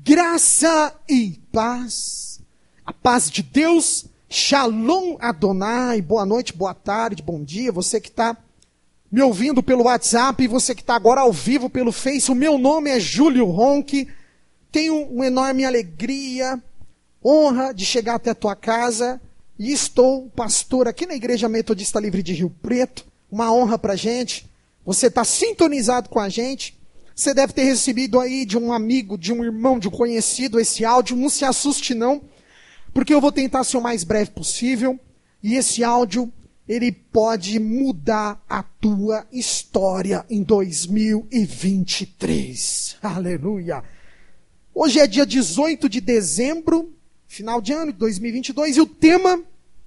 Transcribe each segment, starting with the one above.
Graça e paz, a paz de Deus, Shalom Adonai, boa noite, boa tarde, bom dia, você que está me ouvindo pelo WhatsApp e você que está agora ao vivo pelo Face. O meu nome é Júlio Ronque, tenho uma enorme alegria, honra de chegar até a tua casa e estou pastor aqui na Igreja Metodista Livre de Rio Preto, uma honra para a gente, você está sintonizado com a gente. Você deve ter recebido aí de um amigo, de um irmão, de um conhecido esse áudio. Não se assuste não, porque eu vou tentar ser o mais breve possível. E esse áudio, ele pode mudar a tua história em 2023. Aleluia! Hoje é dia 18 de dezembro, final de ano de 2022. E o tema,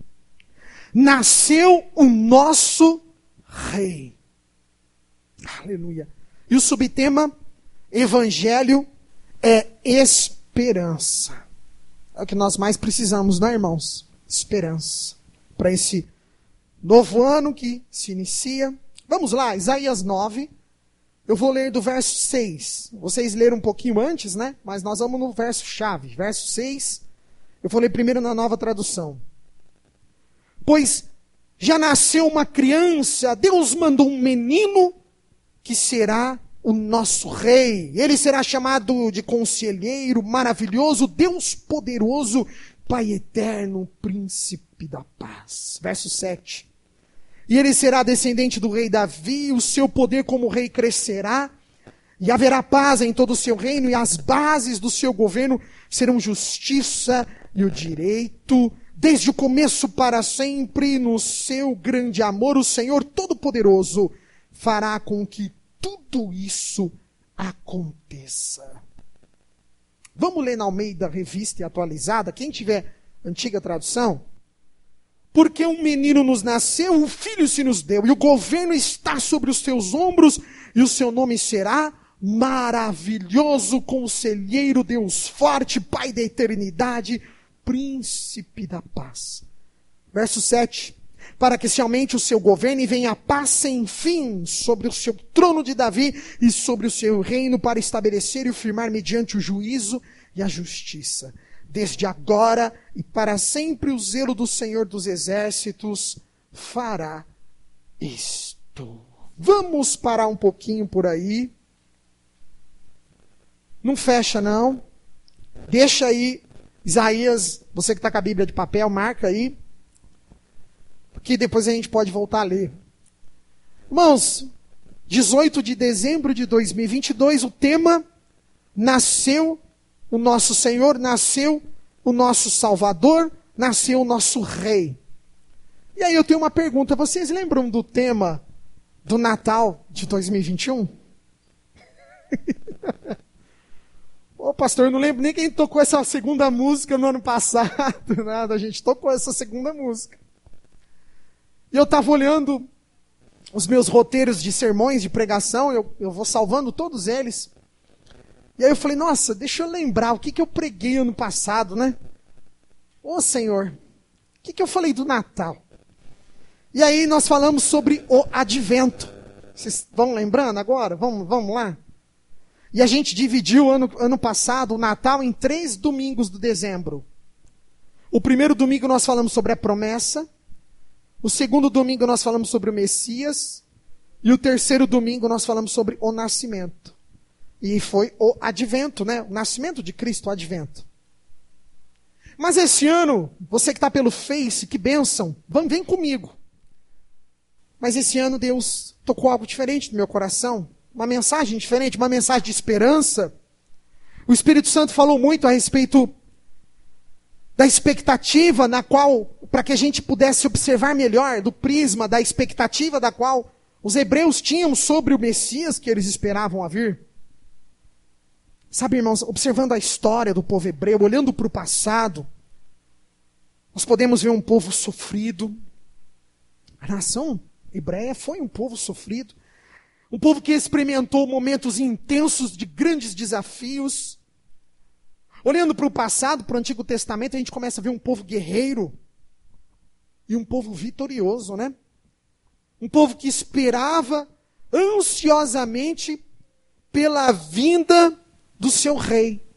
nasceu o nosso Rei. Aleluia! E o subtema, Evangelho é esperança. É o que nós mais precisamos, não é, irmãos? Esperança. Para esse novo ano que se inicia. Vamos lá, Isaías 9. Eu vou ler do verso 6. Vocês leram um pouquinho antes, né? Mas nós vamos no verso chave. Verso 6. Eu vou ler primeiro na Nova Tradução. Pois já nasceu uma criança, Deus mandou um menino que será o nosso rei. Ele será chamado de Conselheiro Maravilhoso, Deus Poderoso, Pai Eterno, Príncipe da Paz. Verso 7. E ele será descendente do rei Davi, o seu poder como rei crescerá, e haverá paz em todo o seu reino, e as bases do seu governo serão justiça e o direito, desde o começo para sempre. No seu grande amor, o Senhor Todo-Poderoso fará com que tudo isso aconteça. Vamos ler na Almeida Revista e Atualizada, quem tiver antiga tradução. Porque um menino nos nasceu, um filho se nos deu, e o governo está sobre os seus ombros, e o seu nome será Maravilhoso, Conselheiro, Deus Forte, Pai da Eternidade, Príncipe da Paz. Verso 7. Para que se aumente o seu governo e venha a paz sem fim sobre o seu trono de Davi e sobre o seu reino, para estabelecer e firmar mediante o juízo e a justiça. Desde agora e para sempre o zelo do Senhor dos Exércitos fará isto. Vamos parar um pouquinho por aí. Não fecha não. Deixa aí, Isaías, você que está com a Bíblia de papel, marca aí. Que depois a gente pode voltar a ler. Irmãos, 18 de dezembro de 2022, o tema, nasceu o nosso Senhor, nasceu o nosso Salvador, nasceu o nosso Rei. E aí eu tenho uma pergunta, vocês lembram do tema do Natal de 2021? Ô pastor, eu não lembro nem quem tocou essa segunda música no ano passado, nada, a gente tocou essa segunda música. E eu estava olhando os meus roteiros de sermões, de pregação, eu vou salvando todos eles. E aí eu falei, nossa, deixa eu lembrar o que eu preguei ano passado, né? Ô Senhor, o que eu falei do Natal? E aí nós falamos sobre o Advento. Vocês vão lembrando agora? Vamos lá? E a gente dividiu ano passado o Natal em 3 domingos de dezembro. O primeiro domingo nós falamos sobre a promessa. O segundo domingo nós falamos sobre o Messias. E o terceiro domingo nós falamos sobre o nascimento. E foi o advento, né? O nascimento de Cristo, o advento. Mas esse ano, você que está pelo Face, que bênção, vem comigo. Mas esse ano Deus tocou algo diferente no meu coração. Uma mensagem diferente, uma mensagem de esperança. O Espírito Santo falou muito a respeito da expectativa na qual, para que a gente pudesse observar melhor, do prisma, da expectativa da qual os hebreus tinham sobre o Messias que eles esperavam a vir. Sabe, irmãos, observando a história do povo hebreu, olhando para o passado, nós podemos ver um povo sofrido. A nação hebreia foi um povo sofrido. Um povo que experimentou momentos intensos de grandes desafios. Olhando para o passado, para o Antigo Testamento, a gente começa a ver um povo guerreiro e um povo vitorioso, né? Um povo que esperava ansiosamente pela vinda do seu rei.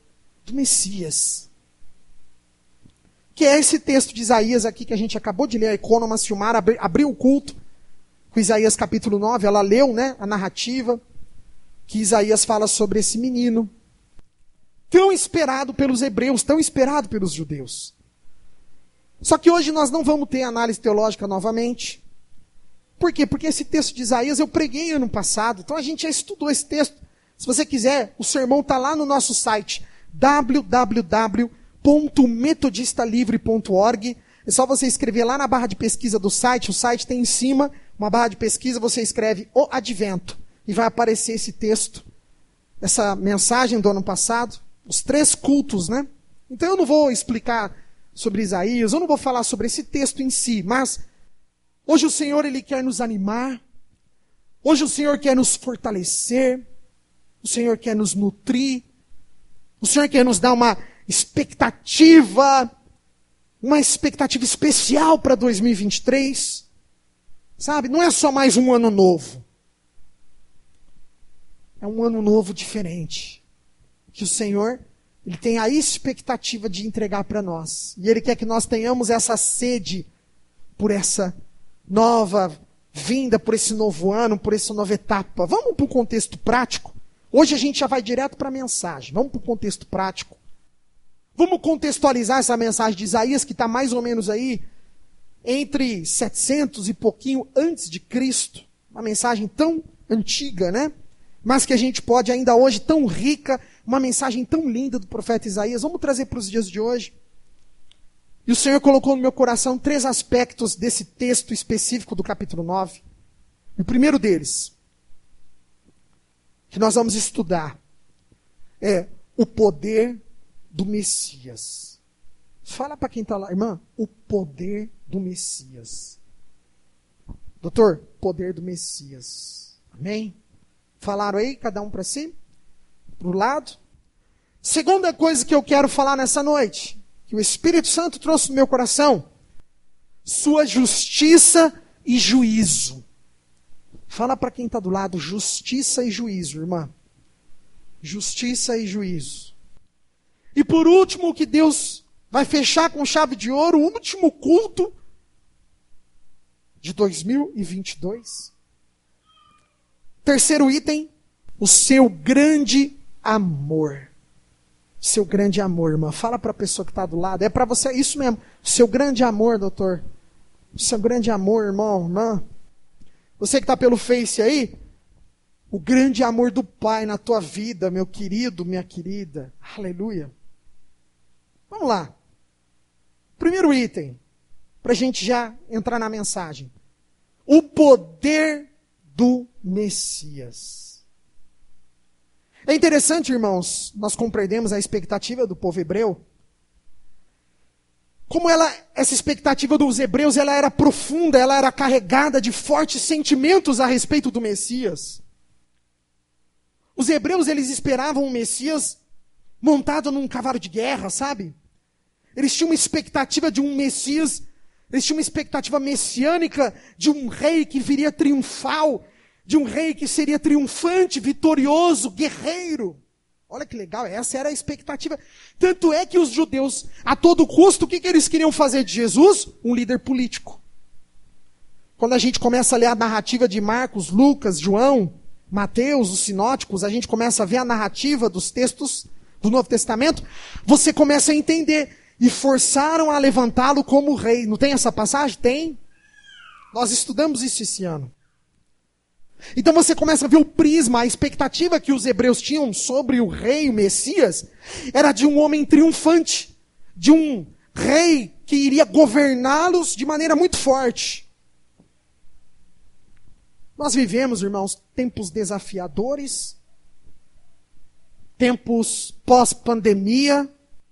do Messias. Que é esse texto de Isaías aqui que a gente acabou de ler, a Economa Silmar abriu o culto com Isaías capítulo 9, ela leu, né, a narrativa, que Isaías fala sobre esse menino, tão esperado pelos hebreus, tão esperado pelos judeus. Só que hoje nós não vamos ter análise teológica novamente. Por quê? Porque esse texto de Isaías eu preguei ano passado, então a gente já estudou esse texto. Se você quiser, o sermão está lá no nosso site, www.metodistalivre.org. É só você escrever lá na barra de pesquisa do site, o site tem em cima uma barra de pesquisa, você escreve o Advento, e vai aparecer esse texto, essa mensagem do ano passado, os 3 cultos, né? Então eu não vou explicar sobre Isaías, eu não vou falar sobre esse texto em si, mas hoje o Senhor, Ele quer nos animar, hoje o Senhor quer nos fortalecer, o Senhor quer nos nutrir, o Senhor quer nos dar uma expectativa especial para 2023, sabe? Não é só mais um ano novo, é um ano novo diferente, que o Senhor, Ele tem a expectativa de entregar para nós, e Ele quer que nós tenhamos essa sede por essa nova vinda, por esse novo ano, por essa nova etapa. Vamos para o contexto prático. Hoje a gente já vai direto para a mensagem. Vamos para o contexto prático. Vamos contextualizar essa mensagem de Isaías, que está mais ou menos aí entre 700 e pouquinho antes de Cristo. Uma mensagem tão antiga, né? Mas que a gente pode ainda hoje, tão rica, uma mensagem tão linda do profeta Isaías. Vamos trazer para os dias de hoje. E o Senhor colocou no meu coração 3 aspectos desse texto específico do capítulo 9. O primeiro deles, que nós vamos estudar, é o poder do Messias. Fala para quem está lá, irmã, o poder do Messias. Doutor, poder do Messias. Amém? Falaram aí, cada um para si? Para o lado? Segunda coisa que eu quero falar nessa noite, que o Espírito Santo trouxe no meu coração, sua justiça e juízo. Fala para quem está do lado, justiça e juízo, irmã. Justiça e juízo. E por último, que Deus vai fechar com chave de ouro, o último culto de 2022. Terceiro item, o seu grande amor. Seu grande amor, irmã. Fala para a pessoa que está do lado. É para você, isso mesmo. Seu grande amor, doutor. Seu grande amor, irmão, irmã. Você que está pelo Face aí, o grande amor do Pai na tua vida, meu querido, minha querida. Aleluia. Vamos lá. Primeiro item, para a gente já entrar na mensagem. O poder do Messias. É interessante, irmãos, nós compreendemos a expectativa do povo hebreu. Como essa expectativa dos hebreus, ela era profunda, ela era carregada de fortes sentimentos a respeito do Messias. Os hebreus, eles esperavam um Messias montado num cavalo de guerra, sabe? Eles tinham uma expectativa de um Messias, eles tinham uma expectativa messiânica de um rei que viria triunfal, de um rei que seria triunfante, vitorioso, guerreiro. Olha que legal, essa era a expectativa. Tanto é que os judeus, a todo custo, o que eles queriam fazer de Jesus? Um líder político. Quando a gente começa a ler a narrativa de Marcos, Lucas, João, Mateus, os sinóticos, a gente começa a ver a narrativa dos textos do Novo Testamento, você começa a entender. E forçaram a levantá-lo como rei. Não tem essa passagem? Tem. Nós estudamos isso esse ano. Então você começa a ver o prisma, a expectativa que os hebreus tinham sobre o rei, o Messias, era de um homem triunfante, de um rei que iria governá-los de maneira muito forte. Nós vivemos, irmãos, tempos desafiadores, tempos pós-pandemia,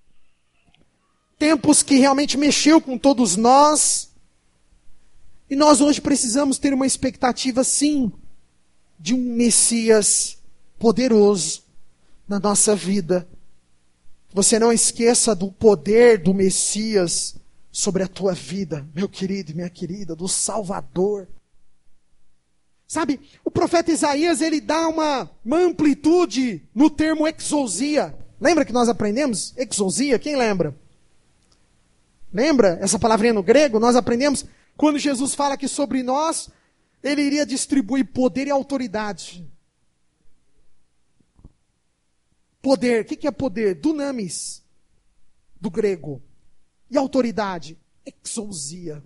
tempos que realmente mexeu com todos nós, e nós hoje precisamos ter uma expectativa, sim, de um Messias poderoso na nossa vida. Você não esqueça do poder do Messias sobre a tua vida, meu querido e minha querida, do Salvador. Sabe, o profeta Isaías, ele dá uma amplitude no termo exousia. Lembra que nós aprendemos? Exousia, quem lembra? Lembra essa palavrinha no grego? Nós aprendemos quando Jesus fala que sobre nós, ele iria distribuir poder e autoridade. Poder, o que é poder? Dunamis, do grego. E autoridade? Exousia.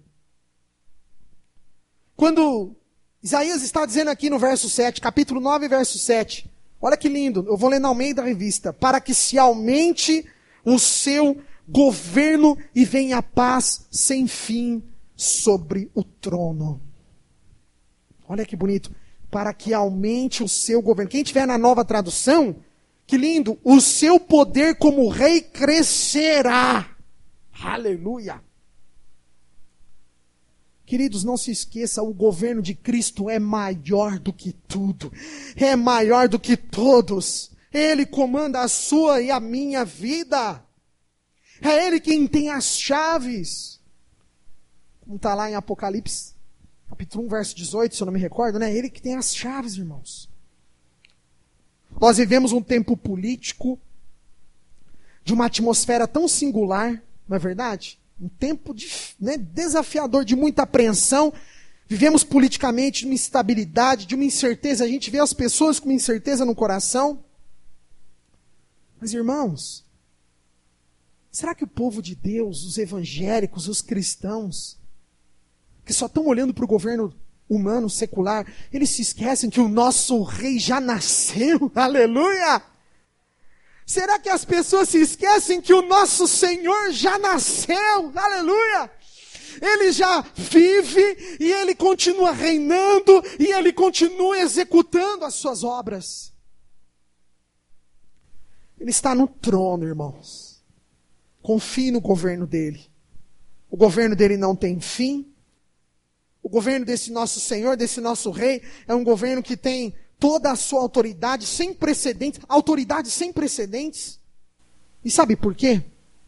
Quando Isaías está dizendo aqui no verso 7, capítulo 9, verso 7, olha que lindo, eu vou ler na Almeida Revista, para que se aumente o seu governo e venha a paz sem fim sobre o trono. Olha que bonito, para que aumente o seu governo. Quem tiver na Nova Tradução, que lindo, o seu poder como rei crescerá. Aleluia. Queridos, não se esqueça, o governo de Cristo é maior do que tudo. É maior do que todos. Ele comanda a sua e a minha vida. É Ele quem tem as chaves. Como está lá em Apocalipse, capítulo 1, verso 18, se eu não me recordo, né? É Ele que tem as chaves, irmãos. Nós vivemos um tempo político, de uma atmosfera tão singular, não é verdade? Um tempo desafiador, de muita apreensão. Vivemos politicamente de uma instabilidade, de uma incerteza. A gente vê as pessoas com uma incerteza no coração. Mas, irmãos, será que o povo de Deus, os evangélicos, os cristãos, que só estão olhando para o governo humano, secular, eles se esquecem que o nosso rei já nasceu? Aleluia! Será que as pessoas se esquecem que o nosso Senhor já nasceu? Aleluia! Ele já vive e Ele continua reinando e Ele continua executando as suas obras. Ele está no trono, irmãos. Confie no governo dele. O governo dele não tem fim. O governo desse nosso Senhor, desse nosso Rei, é um governo que tem toda a sua autoridade sem precedentes. Autoridade sem precedentes. E sabe por quê?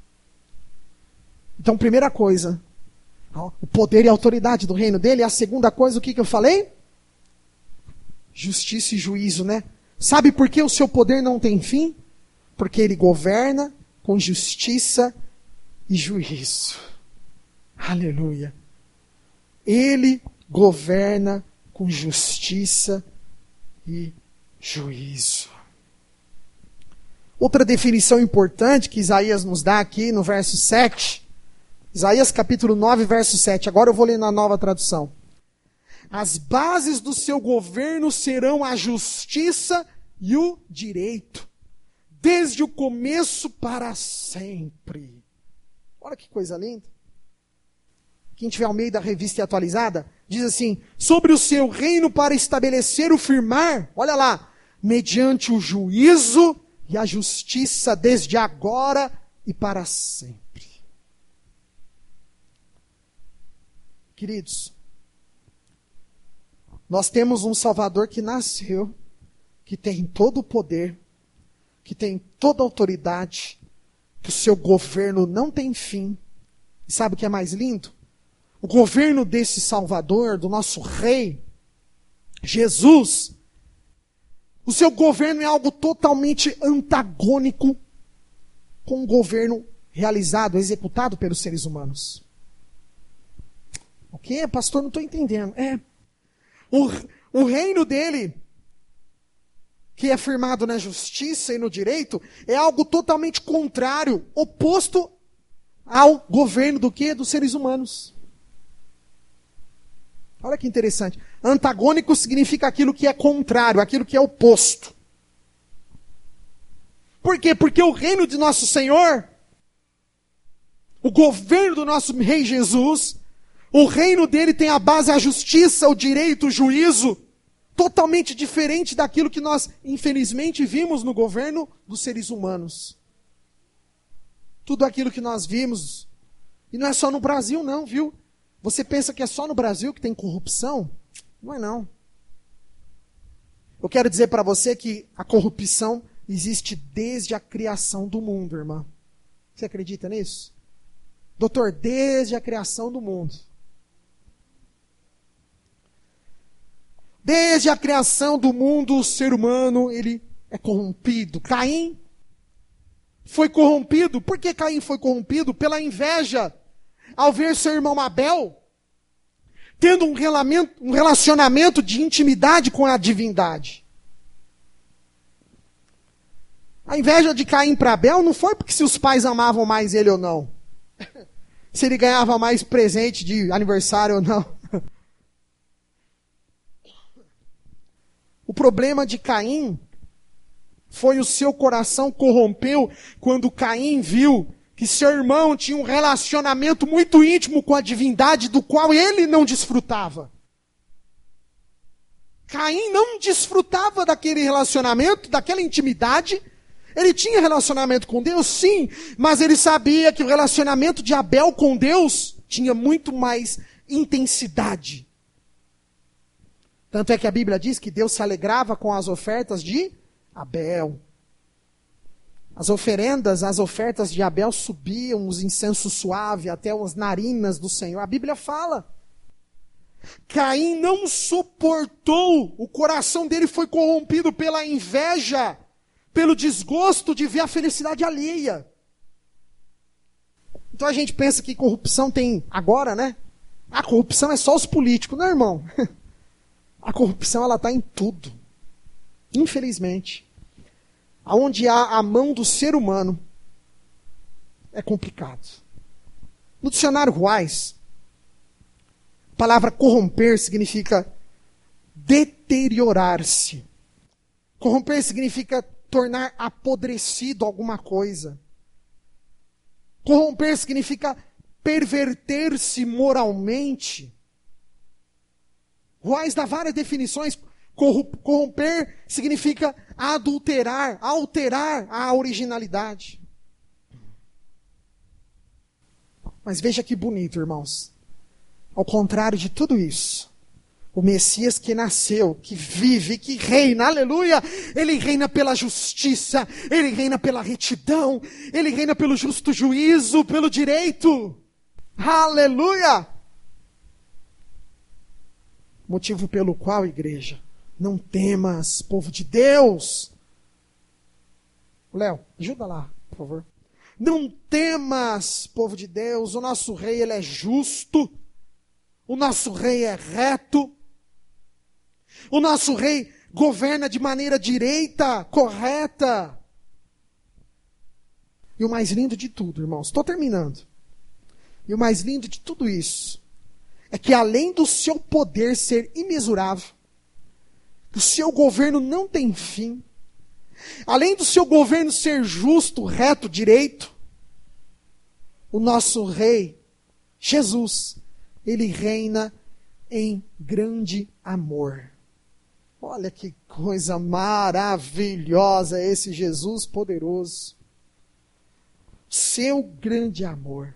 Então, primeira coisa, o poder e a autoridade do reino dele. E a segunda coisa, o que eu falei? Justiça e juízo, né? Sabe por que o seu poder não tem fim? Porque ele governa com justiça e juízo. Aleluia. Ele governa com justiça e juízo. Outra definição importante que Isaías nos dá aqui no verso 7. Isaías capítulo 9, verso 7. Agora eu vou ler na Nova Tradução. As bases do seu governo serão a justiça e o direito, desde o começo para sempre. Olha que coisa linda. Quem tiver Almeida Revista e Atualizada, diz assim, sobre o seu reino para estabelecer o firmar, olha lá, mediante o juízo e a justiça desde agora e para sempre. Queridos, nós temos um Salvador que nasceu, que tem todo o poder, que tem toda a autoridade, que o seu governo não tem fim. E sabe o que é mais lindo? O governo desse Salvador, do nosso Rei, Jesus, o seu governo é algo totalmente antagônico com o governo realizado, executado pelos seres humanos. O quê, pastor? Não estou entendendo. O reino dele, que é firmado na justiça e no direito, é algo totalmente contrário, oposto ao governo do quê? Dos seres humanos. Olha que interessante. Antagônico significa aquilo que é contrário, aquilo que é oposto. Por quê? Porque o reino de nosso Senhor, o governo do nosso Rei Jesus, o reino dele tem a base a justiça, o direito, o juízo, totalmente diferente daquilo que nós, infelizmente, vimos no governo dos seres humanos. Tudo aquilo que nós vimos, e não é só no Brasil não, viu? Você pensa que é só no Brasil que tem corrupção? Não é não. Eu quero dizer para você que a corrupção existe desde a criação do mundo, irmã. Você acredita nisso? Doutor, desde a criação do mundo. Desde a criação do mundo, o ser humano, ele é corrompido. Caim foi corrompido. Por que Caim foi corrompido? Pela inveja. Ao ver seu irmão Abel tendo um relacionamento de intimidade com a divindade. A inveja de Caim para Abel não foi porque se os pais amavam mais ele ou não. Se ele ganhava mais presente de aniversário ou não. O problema de Caim foi o seu coração corrompeu quando Caim viu que seu irmão tinha um relacionamento muito íntimo com a divindade do qual ele não desfrutava. Caim não desfrutava daquele relacionamento, daquela intimidade. Ele tinha relacionamento com Deus, sim, mas ele sabia que o relacionamento de Abel com Deus tinha muito mais intensidade. Tanto é que a Bíblia diz que Deus se alegrava com as ofertas de Abel. As ofertas de Abel subiam os incensos suaves até as narinas do Senhor. A Bíblia fala. Caim não suportou, o coração dele foi corrompido pela inveja, pelo desgosto de ver a felicidade alheia. Então a gente pensa que corrupção tem agora, né? A corrupção é só os políticos, não, irmão? A corrupção, ela está em tudo. Infelizmente. Aonde há a mão do ser humano, é complicado. No dicionário Wise, a palavra corromper significa deteriorar-se. Corromper significa tornar apodrecido alguma coisa. Corromper significa perverter-se moralmente. Wise dá várias definições. Corromper significa adulterar, alterar a originalidade. Mas veja que bonito, irmãos. Ao contrário de tudo isso, o Messias que nasceu, que vive, que reina, aleluia, ele reina pela justiça, ele reina pela retidão, ele reina pelo justo juízo, pelo direito. Aleluia! Motivo pelo qual, igreja, não temas, povo de Deus. Léo, ajuda lá, por favor. Não temas, povo de Deus, o nosso rei, ele é justo. O nosso rei é reto. O nosso rei governa de maneira direita, correta. E o mais lindo de tudo, irmãos, estou terminando. E o mais lindo de tudo isso é que além do seu poder ser imensurável, o seu governo não tem fim, além do seu governo ser justo, reto, direito, o nosso rei, Jesus, ele reina em grande amor. Olha que coisa maravilhosa esse Jesus poderoso. Seu grande amor.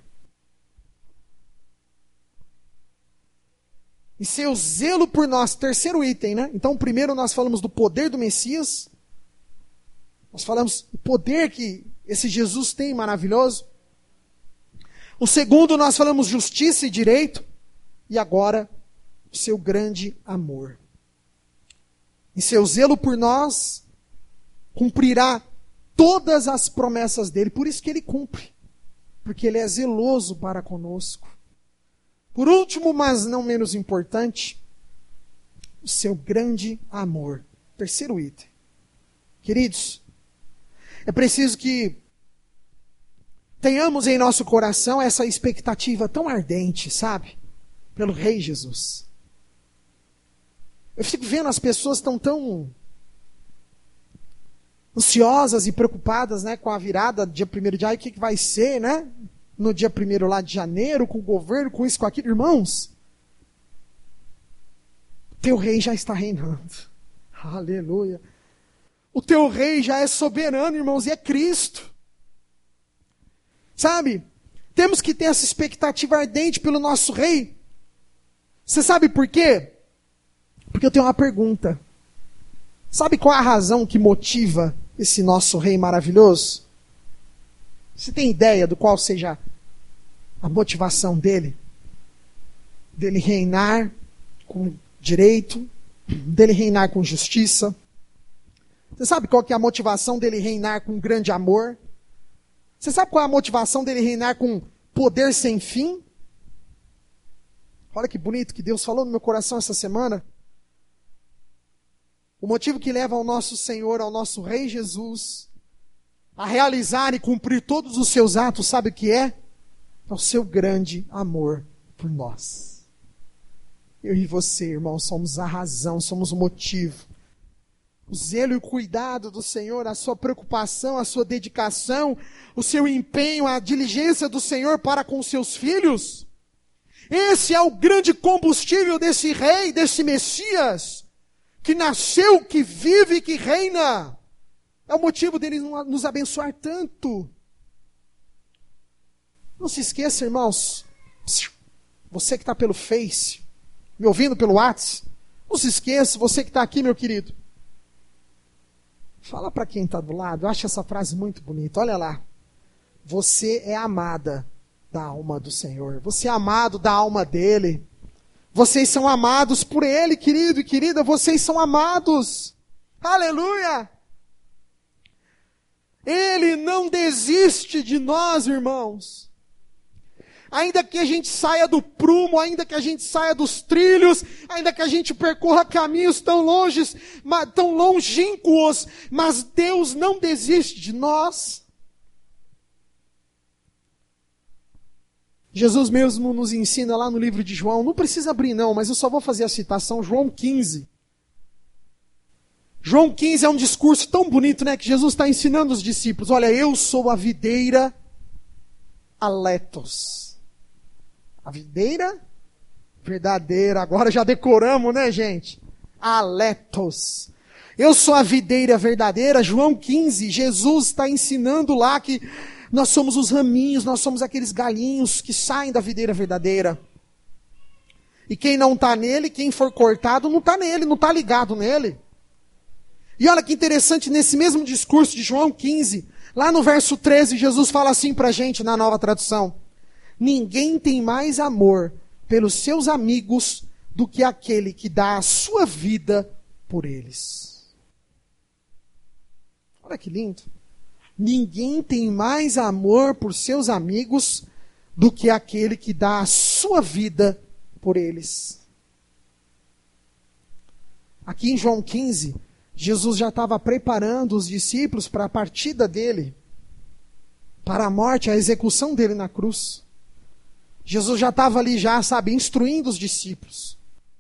E seu zelo por nós. Terceiro item, né? Então, primeiro nós falamos do poder do Messias. Nós falamos o poder que esse Jesus tem, maravilhoso. O segundo, nós falamos justiça e direito. E agora, o seu grande amor. E seu zelo por nós cumprirá todas as promessas dele. Por isso que ele cumpre. Porque ele é zeloso para conosco. Por último, mas não menos importante, o seu grande amor. Terceiro item. Queridos, é preciso que tenhamos em nosso coração essa expectativa tão ardente, sabe? Pelo Rei Jesus. Eu fico vendo as pessoas estão tão ansiosas e preocupadas, né, com a virada dia 1º de maio, o que vai ser, né? No dia 1º lá de janeiro, com o governo, com isso, com aquilo. Irmãos, teu rei já está reinando. Aleluia. O teu rei já é soberano, irmãos, e é Cristo. Sabe? Temos que ter essa expectativa ardente pelo nosso rei. Você sabe por quê? Porque eu tenho uma pergunta. Sabe qual é a razão que motiva esse nosso rei maravilhoso? Você tem ideia do qual seja a motivação dele? Dele reinar com direito, dele reinar com justiça. Você sabe qual que é a motivação dele reinar com grande amor? Você sabe qual é a motivação dele reinar com poder sem fim? Olha que bonito que Deus falou no meu coração essa semana. O motivo que leva ao nosso Senhor, ao nosso Rei Jesus, a realizar e cumprir todos os seus atos, sabe o que é? É o seu grande amor por nós. Eu e você, irmão, somos a razão, somos o motivo. O zelo e o cuidado do Senhor, a sua preocupação, a sua dedicação, o seu empenho, a diligência do Senhor para com os seus filhos. Esse é o grande combustível desse rei, desse Messias, que nasceu, que vive e que reina. É o motivo dele nos abençoar tanto. Não se esqueça, irmãos, você que está pelo Face, me ouvindo pelo WhatsApp, não se esqueça, você que está aqui, meu querido. Fala para quem está do lado, eu acho essa frase muito bonita, olha lá. Você é amada da alma do Senhor, você é amado da alma dele. Vocês são amados por ele, querido e querida, vocês são amados. Aleluia! Ele não desiste de nós, irmãos. Ainda que a gente saia do prumo, ainda que a gente saia dos trilhos, ainda que a gente percorra caminhos tão longínquos, mas Deus não desiste de nós. Jesus mesmo nos ensina lá no livro de João, não precisa abrir não, mas eu só vou fazer a citação, João 15. João 15 é um discurso tão bonito, né, que Jesus está ensinando os discípulos, olha, eu sou a videira aletos. A videira verdadeira, agora já decoramos, né, gente? Aletos. Eu sou a videira verdadeira, João 15, Jesus está ensinando lá que nós somos os raminhos, nós somos aqueles galinhos que saem da videira verdadeira. E quem não está nele, quem for cortado, não está nele, não está ligado nele. E olha que interessante, nesse mesmo discurso de João 15, lá no verso 13, Jesus fala assim para a gente na Nova Tradução. Ninguém tem mais amor pelos seus amigos do que aquele que dá a sua vida por eles. Olha que lindo. Ninguém tem mais amor por seus amigos do que aquele que dá a sua vida por eles. Aqui em João 15, Jesus já estava preparando os discípulos para a partida dele, para a morte, a execução dele na cruz. Jesus já estava ali, instruindo os discípulos.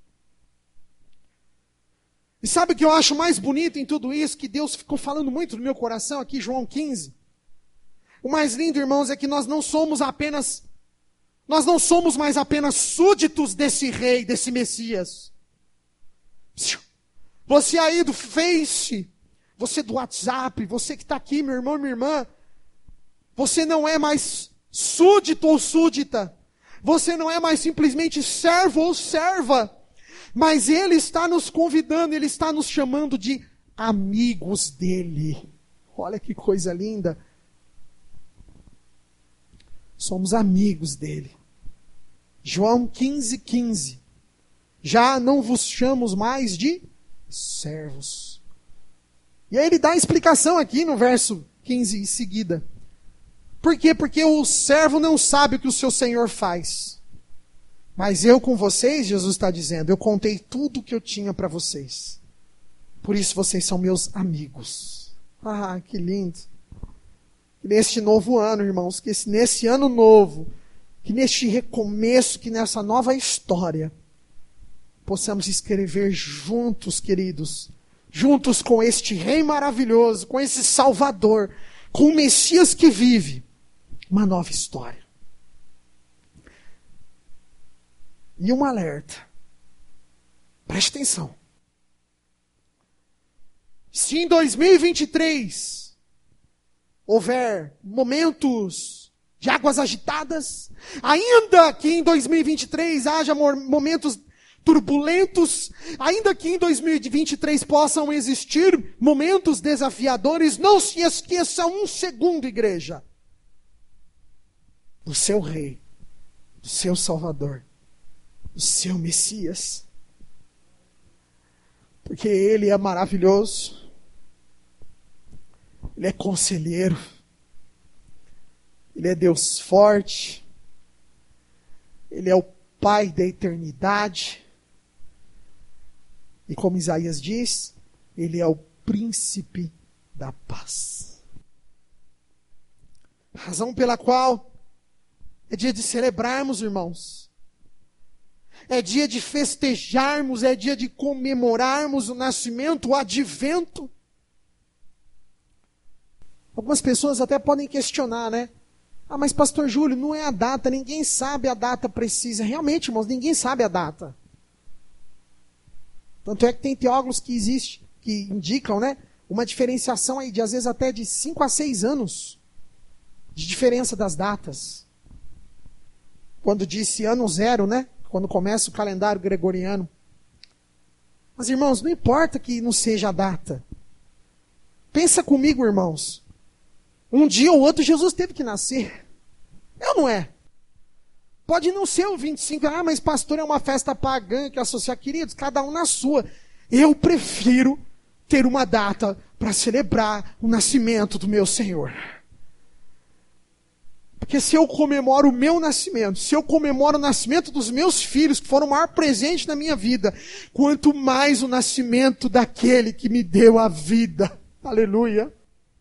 E sabe o que eu acho mais bonito em tudo isso? Que Deus ficou falando muito no meu coração aqui, João 15. O mais lindo, irmãos, é que nós não somos mais apenas súditos desse rei, desse Messias. Você aí do Face, você do WhatsApp, você que está aqui, meu irmão e minha irmã, você não é mais súdito ou súdita. Você não é mais simplesmente servo ou serva, mas Ele está nos convidando, Ele está nos chamando de amigos dEle. Olha que coisa linda. Somos amigos dEle. João 15:15. Já não vos chamamos mais de servos. E aí ele dá a explicação aqui no verso 15 em seguida. Por quê? Porque o servo não sabe o que o seu senhor faz. Mas eu com vocês, Jesus está dizendo, eu contei tudo o que eu tinha para vocês. Por isso vocês são meus amigos. Ah, que lindo. Que neste novo ano, irmãos, que nesse ano novo, que neste recomeço, que nessa nova história, possamos escrever juntos, queridos, juntos com este Rei maravilhoso, com esse Salvador, com o Messias que vive, uma nova história. E um alerta. Preste atenção. Se em 2023 houver momentos de águas agitadas, ainda que em 2023 haja momentos turbulentos, ainda que em 2023 possam existir momentos desafiadores, não se esqueça um segundo, igreja, do seu Rei, do seu Salvador, do seu Messias. Porque Ele é maravilhoso, Ele é conselheiro, Ele é Deus forte. Ele é o Pai da eternidade. E como Isaías diz, Ele é o príncipe da paz. Razão pela qual é dia de celebrarmos, irmãos. É dia de festejarmos, é dia de comemorarmos o nascimento, o advento. Algumas pessoas até podem questionar, né? Ah, mas pastor Júlio, não é a data, ninguém sabe a data precisa. Realmente, irmãos, ninguém sabe a data. Tanto é que tem teólogos que indicam, né, uma diferenciação aí de às vezes até de 5 a 6 anos de diferença das datas. Quando disse ano zero, né? Quando começa o calendário gregoriano. Mas, irmãos, não importa que não seja a data. Pensa comigo, irmãos. Um dia ou outro Jesus teve que nascer. É ou não é? Pode não ser o 25. Ah, mas pastor, é uma festa pagã que associa. Queridos, cada um na sua. Eu prefiro ter uma data para celebrar o nascimento do meu Senhor. Porque se eu comemoro o meu nascimento, se eu comemoro o nascimento dos meus filhos, que foram o maior presente na minha vida, quanto mais o nascimento daquele que me deu a vida. Aleluia.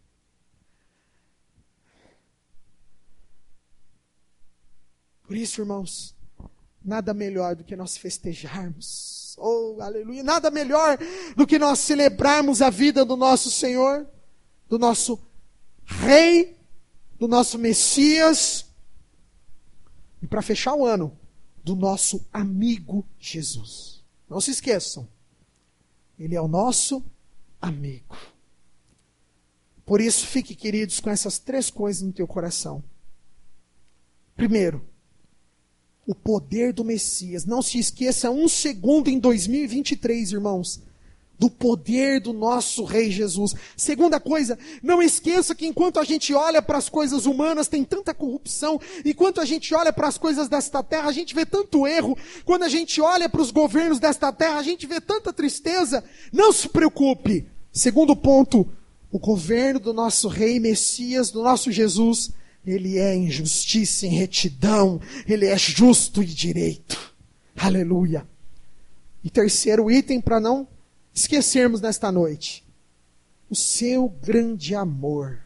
Por isso, irmãos, nada melhor do que nós festejarmos. Oh, aleluia. Nada melhor do que nós celebrarmos a vida do nosso Senhor, do nosso Rei, do nosso Messias. E para fechar o ano, do nosso amigo Jesus. Não se esqueçam. Ele é o nosso amigo. Por isso, fique, queridos, com essas 3 coisas no teu coração. Primeiro, o poder do Messias. Não se esqueça um segundo em 2023, irmãos, do poder do nosso Rei Jesus. Segunda coisa, não esqueça que enquanto a gente olha para as coisas humanas, tem tanta corrupção. Enquanto a gente olha para as coisas desta terra, a gente vê tanto erro. Quando a gente olha para os governos desta terra, a gente vê tanta tristeza. Não se preocupe. Segundo ponto, o governo do nosso Rei Messias, do nosso Jesus, Ele é em justiça, em retidão. Ele é justo e direito. Aleluia. E terceiro item, para não esquecermos nesta noite. O seu grande amor.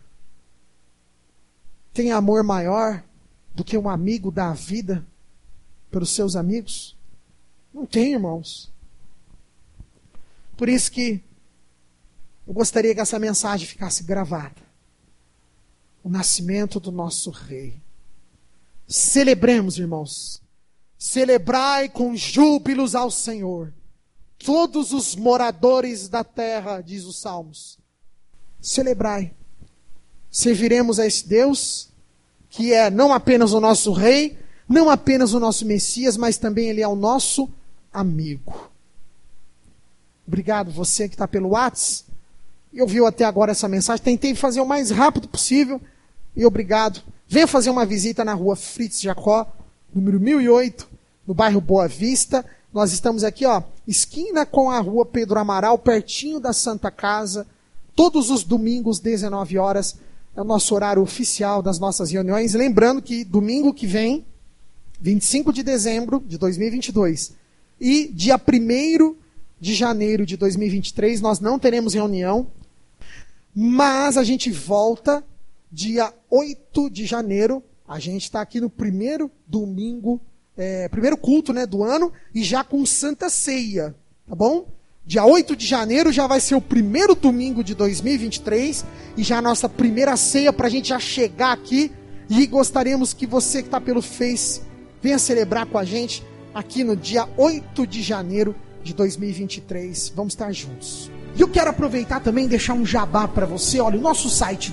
Tem amor maior do que um amigo dá a vida pelos seus amigos? Não tem, irmãos. Por isso que eu gostaria que essa mensagem ficasse gravada. O nascimento do nosso Rei. Celebremos, irmãos. Celebrai com júbilos ao Senhor. Todos os moradores da terra, diz os Salmos. Celebrai. Serviremos a esse Deus, que é não apenas o nosso Rei, não apenas o nosso Messias, mas também Ele é o nosso amigo. Obrigado, você que está pelo WhatsApp e ouviu até agora essa mensagem. Tentei fazer o mais rápido possível. E obrigado. Venha fazer uma visita na rua Fritz Jacó, número 1008, no bairro Boa Vista. Nós estamos aqui, esquina com a rua Pedro Amaral, pertinho da Santa Casa. Todos os domingos, 19 horas, é o nosso horário oficial das nossas reuniões. Lembrando que domingo que vem, 25 de dezembro de 2022, e dia 1º de janeiro de 2023, nós não teremos reunião, mas a gente volta dia 8 de janeiro, a gente está aqui no primeiro domingo, primeiro culto, né, do ano, e já com Santa Ceia, tá bom? Dia 8 de janeiro já vai ser o primeiro domingo de 2023, e já a nossa primeira ceia para a gente já chegar aqui, e gostaríamos que você que está pelo Face, venha celebrar com a gente aqui no dia 8 de janeiro de 2023, vamos estar juntos. E eu quero aproveitar também e deixar um jabá para você. Olha, o nosso site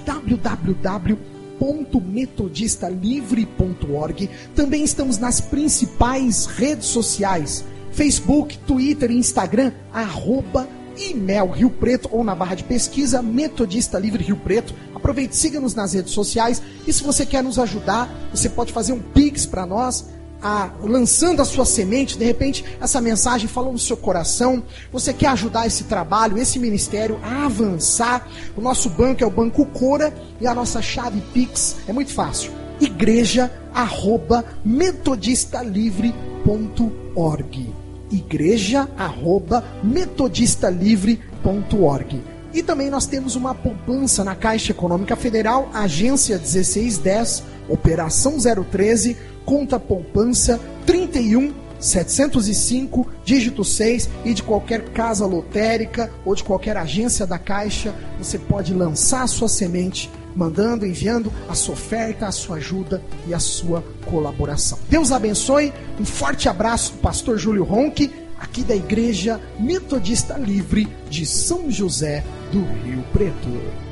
www.metodistalivre.org. Também estamos nas principais redes sociais: Facebook, Twitter e Instagram, @IMEL Rio Preto, ou na barra de pesquisa Metodista Livre Rio Preto. Aproveite, siga-nos nas redes sociais. E se você quer nos ajudar, você pode fazer um Pix para nós, lançando a sua semente. De repente essa mensagem falou no seu coração, você quer ajudar esse trabalho, esse ministério a avançar. O nosso banco é o Banco Cora, e a nossa chave Pix é muito fácil: igreja@metodistalivre.org. igreja@metodistalivre.org. E também nós temos uma poupança na Caixa Econômica Federal, agência 1610, operação 013, conta poupança 31.705, dígito 6, e de qualquer casa lotérica ou de qualquer agência da Caixa, você pode lançar a sua semente, mandando, enviando a sua oferta, a sua ajuda e a sua colaboração. Deus abençoe, um forte abraço do pastor Júlio Ronque, aqui da Igreja Metodista Livre de São José do Rio Preto.